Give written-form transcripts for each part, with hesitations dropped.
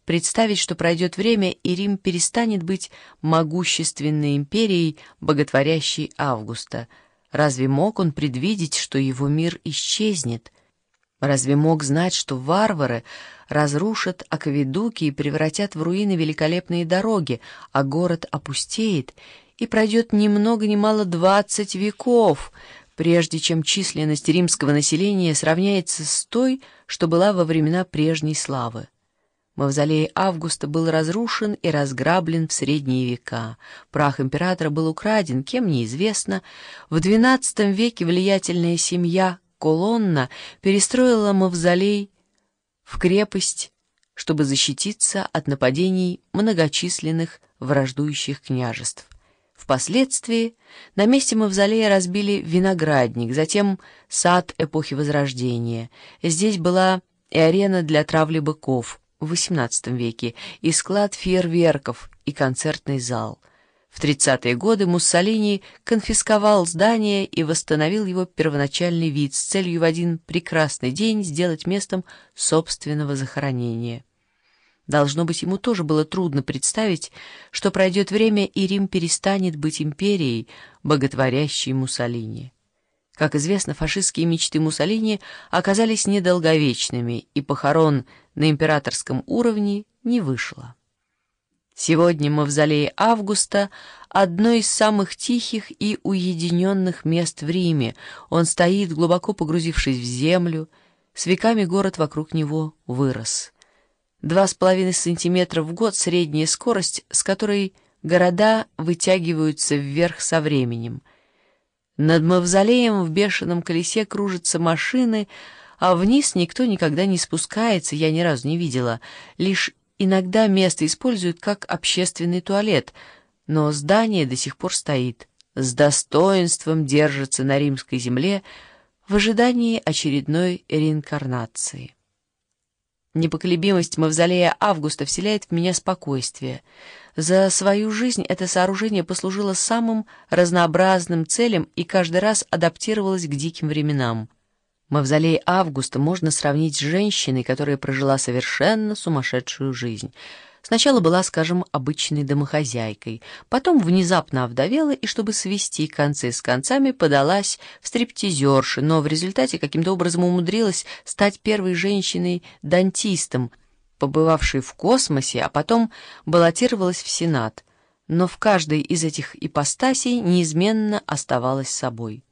представить, что пройдет время, и Рим перестанет быть могущественной империей, боготворящей Августа. Разве мог он предвидеть, что его мир исчезнет? Разве мог знать, что варвары разрушат акведуки и превратят в руины великолепные дороги, а город опустеет, и пройдет ни много ни мало 20 веков, прежде чем численность римского населения сравняется с той, что была во времена прежней славы? Мавзолей Августа был разрушен и разграблен в средние века. Прах императора был украден, кем неизвестно. В XII веке влиятельная семья Колонна перестроила мавзолей в крепость, чтобы защититься от нападений многочисленных враждующих княжеств. Впоследствии на месте мавзолея разбили виноградник, затем сад эпохи Возрождения. Здесь была и арена для травли быков в XVIII веке, и склад фейерверков, и концертный зал. В 30-е годы Муссолини конфисковал здание и восстановил его первоначальный вид с целью в один прекрасный день сделать местом собственного захоронения. Должно быть, ему тоже было трудно представить, что пройдет время, и Рим перестанет быть империей, боготворящей Муссолини. Как известно, фашистские мечты Муссолини оказались недолговечными, и похорон на императорском уровне не вышло. Сегодня мавзолей Августа — одно из самых тихих и уединенных мест в Риме. Он стоит, глубоко погрузившись в землю. С веками город вокруг него вырос. 2,5 сантиметра в год — средняя скорость, с которой города вытягиваются вверх со временем. Над мавзолеем в бешеном колесе кружатся машины, а вниз никто никогда не спускается, я ни разу не видела. Лишь иногда место используют как общественный туалет, но здание до сих пор стоит, с достоинством держится на римской земле в ожидании очередной реинкарнации. Непоколебимость мавзолея Августа вселяет в меня спокойствие. За свою жизнь это сооружение послужило самым разнообразным целям и каждый раз адаптировалось к диким временам. Мавзолей Августа можно сравнить с женщиной, которая прожила совершенно сумасшедшую жизнь. Сначала была, скажем, обычной домохозяйкой, потом внезапно овдовела и, чтобы свести концы с концами, подалась в стриптизерши, но в результате каким-то образом умудрилась стать первой женщиной-дантистом, побывавшей в космосе, а потом баллотировалась в Сенат. Но в каждой из этих ипостасей неизменно оставалась собой.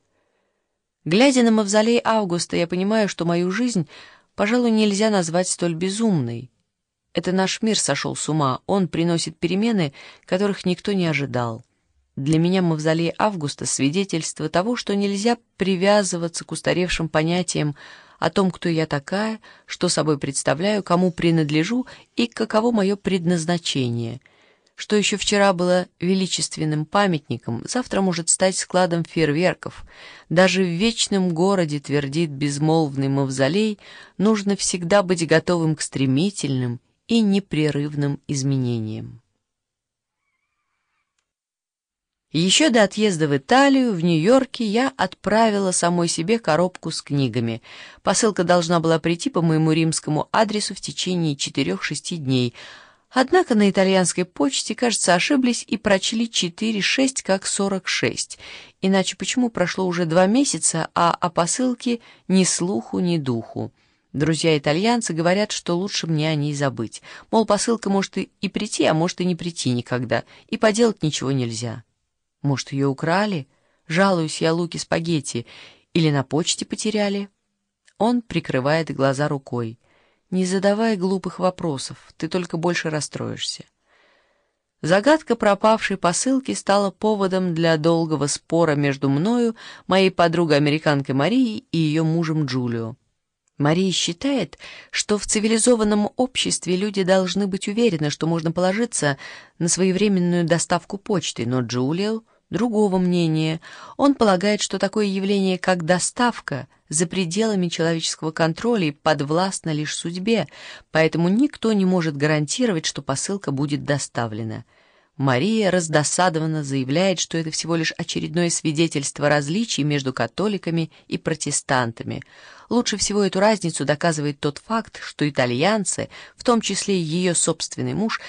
Глядя на мавзолей Августа, я понимаю, что мою жизнь, пожалуй, нельзя назвать столь безумной. Это наш мир сошел с ума, он приносит перемены, которых никто не ожидал. Для меня мавзолей Августа — свидетельство того, что нельзя привязываться к устаревшим понятиям о том, кто я такая, что собой представляю, кому принадлежу и каково мое предназначение. Что еще вчера было величественным памятником, завтра может стать складом фейерверков. Даже в вечном городе, твердит безмолвный мавзолей, нужно всегда быть готовым к стремительным и непрерывным изменениям. Еще до отъезда в Италию, в Нью-Йорке, я отправила самой себе коробку с книгами. Посылка должна была прийти по моему римскому адресу в течение 4-6 дней. Однако на итальянской почте, кажется, ошиблись и прочли 4-6 как 46. Иначе почему прошло уже 2 месяца, а о посылке ни слуху, ни духу? Друзья-итальянцы говорят, что лучше мне о ней забыть. Мол, посылка может и прийти, а может и не прийти никогда, и поделать ничего нельзя. Может, ее украли? Жалуюсь я Луке Спагетти. Или на почте потеряли? Он прикрывает глаза рукой. Не задавай глупых вопросов, ты только больше расстроишься. Загадка пропавшей посылки стала поводом для долгого спора между мною, моей подругой-американкой Марией и ее мужем Джулио. Мария считает, что в цивилизованном обществе люди должны быть уверены, что можно положиться на своевременную доставку почты, но Джулио другого мнения. Он полагает, что такое явление, как доставка, за пределами человеческого контроля и подвластно лишь судьбе, поэтому никто не может гарантировать, что посылка будет доставлена. Мария раздосадованно заявляет, что это всего лишь очередное свидетельство различий между католиками и протестантами. Лучше всего эту разницу доказывает тот факт, что итальянцы, в том числе и ее собственный муж,